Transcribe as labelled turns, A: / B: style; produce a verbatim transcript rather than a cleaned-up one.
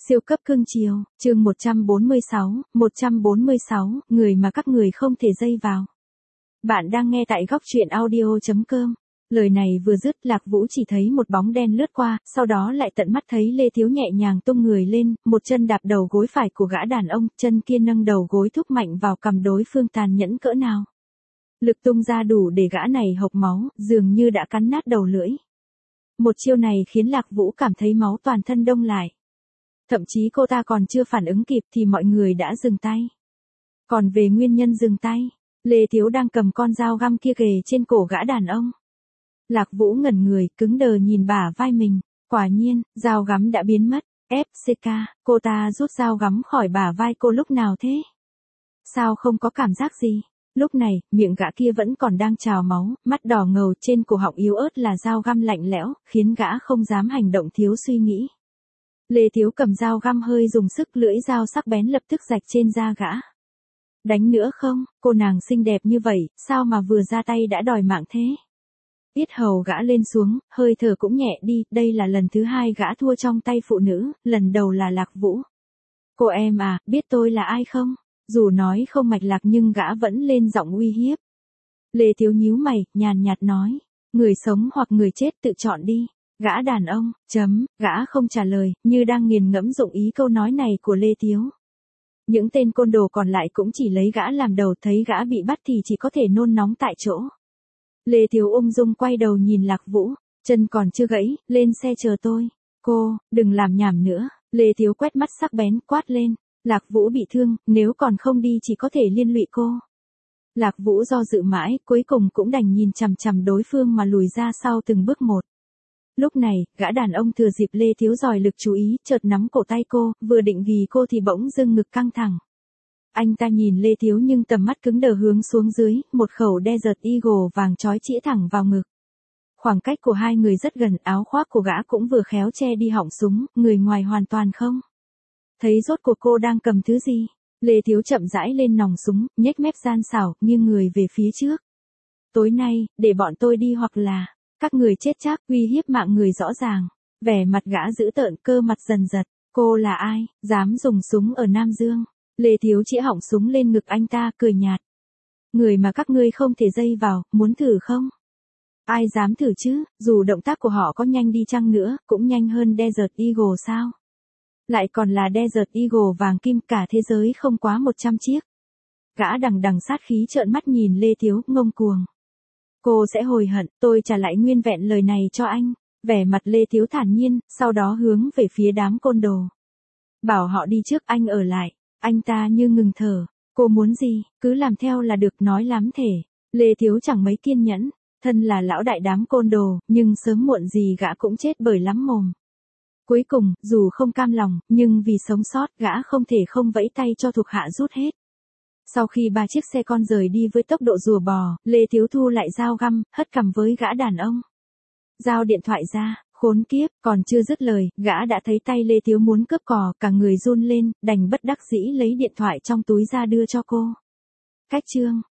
A: Siêu cấp cưng chiều, chương một trăm bốn mươi sáu, một trăm bốn mươi sáu, người mà các người không thể dây vào. Bạn đang nghe tại góc truyện audio chấm com. Lời này vừa dứt, Lạc Vũ chỉ thấy một bóng đen lướt qua, sau đó lại tận mắt thấy Lê Thiếu nhẹ nhàng tung người lên, một chân đạp đầu gối phải của gã đàn ông, chân kia nâng đầu gối thúc mạnh vào cằm đối phương tàn nhẫn cỡ nào. Lực tung ra đủ để gã này hộc máu, dường như đã cắn nát đầu lưỡi. Một chiêu này khiến Lạc Vũ cảm thấy máu toàn thân đông lại. Thậm chí cô ta còn chưa phản ứng kịp thì mọi người đã dừng tay. Còn về nguyên nhân dừng tay, Lê Thiếu đang cầm con dao găm kia kề trên cổ gã đàn ông. Lạc Vũ ngẩn người, cứng đờ nhìn bả vai mình. Quả nhiên, dao găm đã biến mất. ép xê ca, cô ta rút dao găm khỏi bả vai cô lúc nào thế? Sao không có cảm giác gì? Lúc này, miệng gã kia vẫn còn đang trào máu, mắt đỏ ngầu, trên cổ họng yếu ớt là dao găm lạnh lẽo, khiến gã không dám hành động thiếu suy nghĩ. Lê Thiếu cầm dao găm hơi dùng sức, lưỡi dao sắc bén lập tức rạch trên da gã. Đánh nữa không, cô nàng xinh đẹp như vậy, sao mà vừa ra tay đã đòi mạng thế? Yết hầu gã lên xuống, hơi thở cũng nhẹ đi, đây là lần thứ hai gã thua trong tay phụ nữ, lần đầu là Lạc Vũ. Cô em à, biết tôi là ai không? Dù nói không mạch lạc nhưng gã vẫn lên giọng uy hiếp. Lê Thiếu nhíu mày, nhàn nhạt nói, người sống hoặc người chết tự chọn đi. Gã đàn ông, chấm, gã không trả lời, như đang nghiền ngẫm dụng ý câu nói này của Lê Thiếu. Những tên côn đồ còn lại cũng chỉ lấy gã làm đầu, thấy gã bị bắt thì chỉ có thể nôn nóng tại chỗ. Lê Thiếu ung dung quay đầu nhìn Lạc Vũ, chân còn chưa gãy, lên xe chờ tôi. Cô, đừng làm nhảm nữa, Lê Thiếu quét mắt sắc bén quát lên, Lạc Vũ bị thương, nếu còn không đi chỉ có thể liên lụy cô. Lạc Vũ do dự mãi, cuối cùng cũng đành nhìn chằm chằm đối phương mà lùi ra sau từng bước một. Lúc này, gã đàn ông thừa dịp Lê Thiếu dòi lực chú ý, chợt nắm cổ tay cô, vừa định ghì cô thì bỗng dưng ngực căng thẳng. Anh ta nhìn Lê Thiếu nhưng tầm mắt cứng đờ hướng xuống dưới, một khẩu Desert Eagle vàng chói chĩa thẳng vào ngực. Khoảng cách của hai người rất gần, áo khoác của gã cũng vừa khéo che đi họng súng, người ngoài hoàn toàn không thấy rốt cuộc cô đang cầm thứ gì. Lê Thiếu chậm rãi lên nòng súng, nhếch mép gian xảo, nghiêng người về phía trước. Tối nay, để bọn tôi đi hoặc là các người chết chắc, uy hiếp mạng người rõ ràng. Vẻ mặt gã dữ tợn, cơ mặt dần giật. Cô là ai, dám dùng súng ở Nam Dương? Lê Thiếu chĩa họng súng lên ngực anh ta, cười nhạt. Người mà các ngươi không thể dây vào, muốn thử không? Ai dám thử chứ, dù động tác của họ có nhanh đi chăng nữa, cũng nhanh hơn Desert Eagle sao? Lại còn là Desert Eagle vàng kim, cả thế giới không quá một trăm chiếc. Gã đằng đằng sát khí trợn mắt nhìn Lê Thiếu, ngông cuồng. Cô sẽ hồi hận, tôi trả lại nguyên vẹn lời này cho anh. Vẻ mặt Lê Thiếu thản nhiên, sau đó hướng về phía đám côn đồ. Bảo họ đi trước, anh ở lại. Anh ta như ngừng thở. Cô muốn gì, cứ làm theo là được, nói lắm thể. Lê Thiếu chẳng mấy kiên nhẫn. Thân là lão đại đám côn đồ, nhưng sớm muộn gì gã cũng chết bởi lắm mồm. Cuối cùng, dù không cam lòng, nhưng vì sống sót, gã không thể không vẫy tay cho thuộc hạ rút hết. Sau khi ba chiếc xe con rời đi với tốc độ rùa bò, Lê Thiếu thu lại dao găm, hất cằm với gã đàn ông. Giao điện thoại ra, khốn kiếp, còn chưa dứt lời, gã đã thấy tay Lê Thiếu muốn cướp cò, cả người run lên, đành bất đắc dĩ lấy điện thoại trong túi ra đưa cho cô. Cách chương.